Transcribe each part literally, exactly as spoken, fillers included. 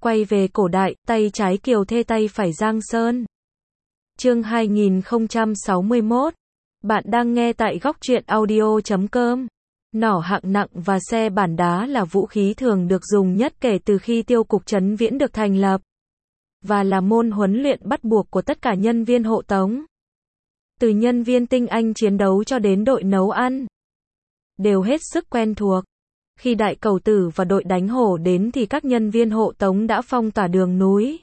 Quay về cổ đại, tay trái Kiều Thê tay phải Giang Sơn. Chương hai nghìn không trăm sáu mươi mốt. Bạn đang nghe tại góc truyện audio chấm com. Nỏ hạng nặng và xe bản đá là vũ khí thường được dùng nhất kể từ khi Tiêu cục Trấn Viễn được thành lập, và là môn huấn luyện bắt buộc của tất cả nhân viên hộ tống. Từ nhân viên tinh anh chiến đấu cho đến đội nấu ăn, đều hết sức quen thuộc. Khi Đại Cầu Tử và đội đánh hổ đến thì các nhân viên hộ tống đã phong tỏa đường núi.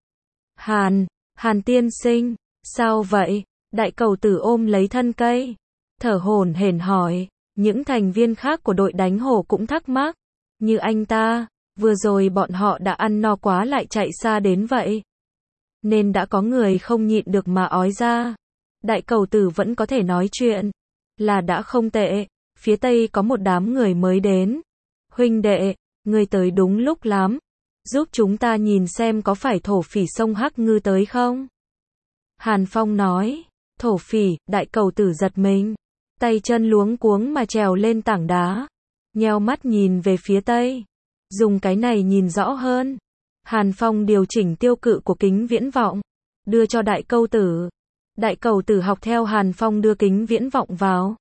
Hàn, Hàn tiên sinh, sao vậy? Đại Cầu Tử ôm lấy thân cây, thở hổn hển hỏi. Những thành viên khác của đội đánh hổ cũng thắc mắc. Như anh ta, vừa rồi bọn họ đã ăn no quá lại chạy xa đến vậy, nên đã có người không nhịn được mà ói ra. Đại Cầu Tử vẫn có thể nói chuyện, là đã không tệ. Phía tây có một đám người mới đến. Huynh đệ, người tới đúng lúc lắm. Giúp chúng ta nhìn xem có phải thổ phỉ sông Hắc Ngư tới không? Hàn Phong nói. Thổ phỉ? Đại Cầu Tử giật mình, tay chân luống cuống mà trèo lên tảng đá, nheo mắt nhìn về phía tây. Dùng cái này nhìn rõ hơn. Hàn Phong điều chỉnh tiêu cự của kính viễn vọng, đưa cho Đại Cầu Tử. Đại Cầu Tử học theo Hàn Phong đưa kính viễn vọng vào.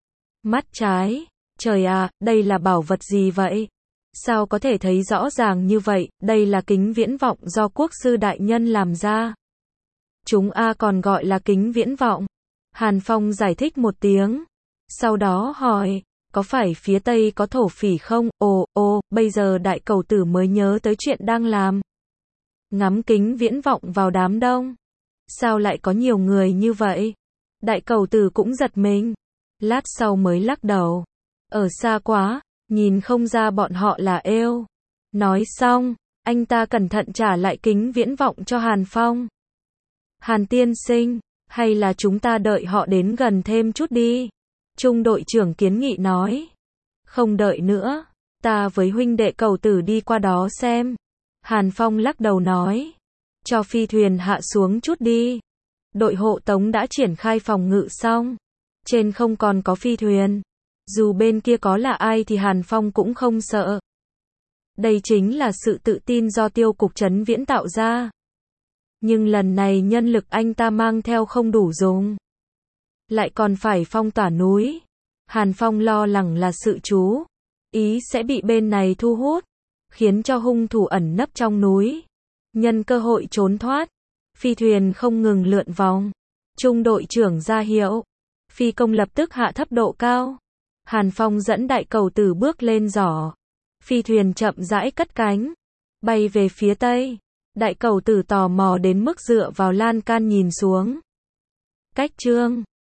Mắt trái, trời à, đây là bảo vật gì vậy? Sao có thể thấy rõ ràng như vậy? Đây là kính viễn vọng do quốc sư đại nhân làm ra. Chúng a còn gọi là kính viễn vọng. Hàn Phong giải thích một tiếng, sau đó hỏi, có phải phía tây có thổ phỉ không? Ồ, ồ, bây giờ Đại Cầu Tử mới nhớ tới chuyện đang làm. Ngắm kính viễn vọng vào đám đông. Sao lại có nhiều người như vậy? Đại Cầu Tử cũng giật mình, lát sau mới lắc đầu. Ở xa quá, nhìn không ra bọn họ là êu. Nói xong, anh ta cẩn thận trả lại kính viễn vọng cho Hàn Phong. Hàn tiên sinh, hay là chúng ta đợi họ đến gần thêm chút đi? Trung đội trưởng kiến nghị nói. Không đợi nữa, ta với huynh đệ Cầu Tử đi qua đó xem. Hàn Phong lắc đầu nói. Cho phi thuyền hạ xuống chút đi. Đội hộ tống đã triển khai phòng ngự xong, trên không còn có phi thuyền. Dù bên kia có là ai thì Hàn Phong cũng không sợ. Đây chính là sự tự tin do Tiêu cục Trấn Viễn tạo ra. Nhưng lần này nhân lực anh ta mang theo không đủ dùng, lại còn phải phong tỏa núi. Hàn Phong lo lắng là sự chú ý sẽ bị bên này thu hút, khiến cho hung thủ ẩn nấp trong núi, nhân cơ hội trốn thoát. Phi thuyền không ngừng lượn vòng. Trung đội trưởng ra hiệu, phi công lập tức hạ thấp độ cao. Hàn Phong dẫn Đại Cầu Tử bước lên giỏ. Phi thuyền chậm rãi cất cánh, bay về phía tây. Đại Cầu Tử tò mò đến mức dựa vào lan can nhìn xuống. Cách chương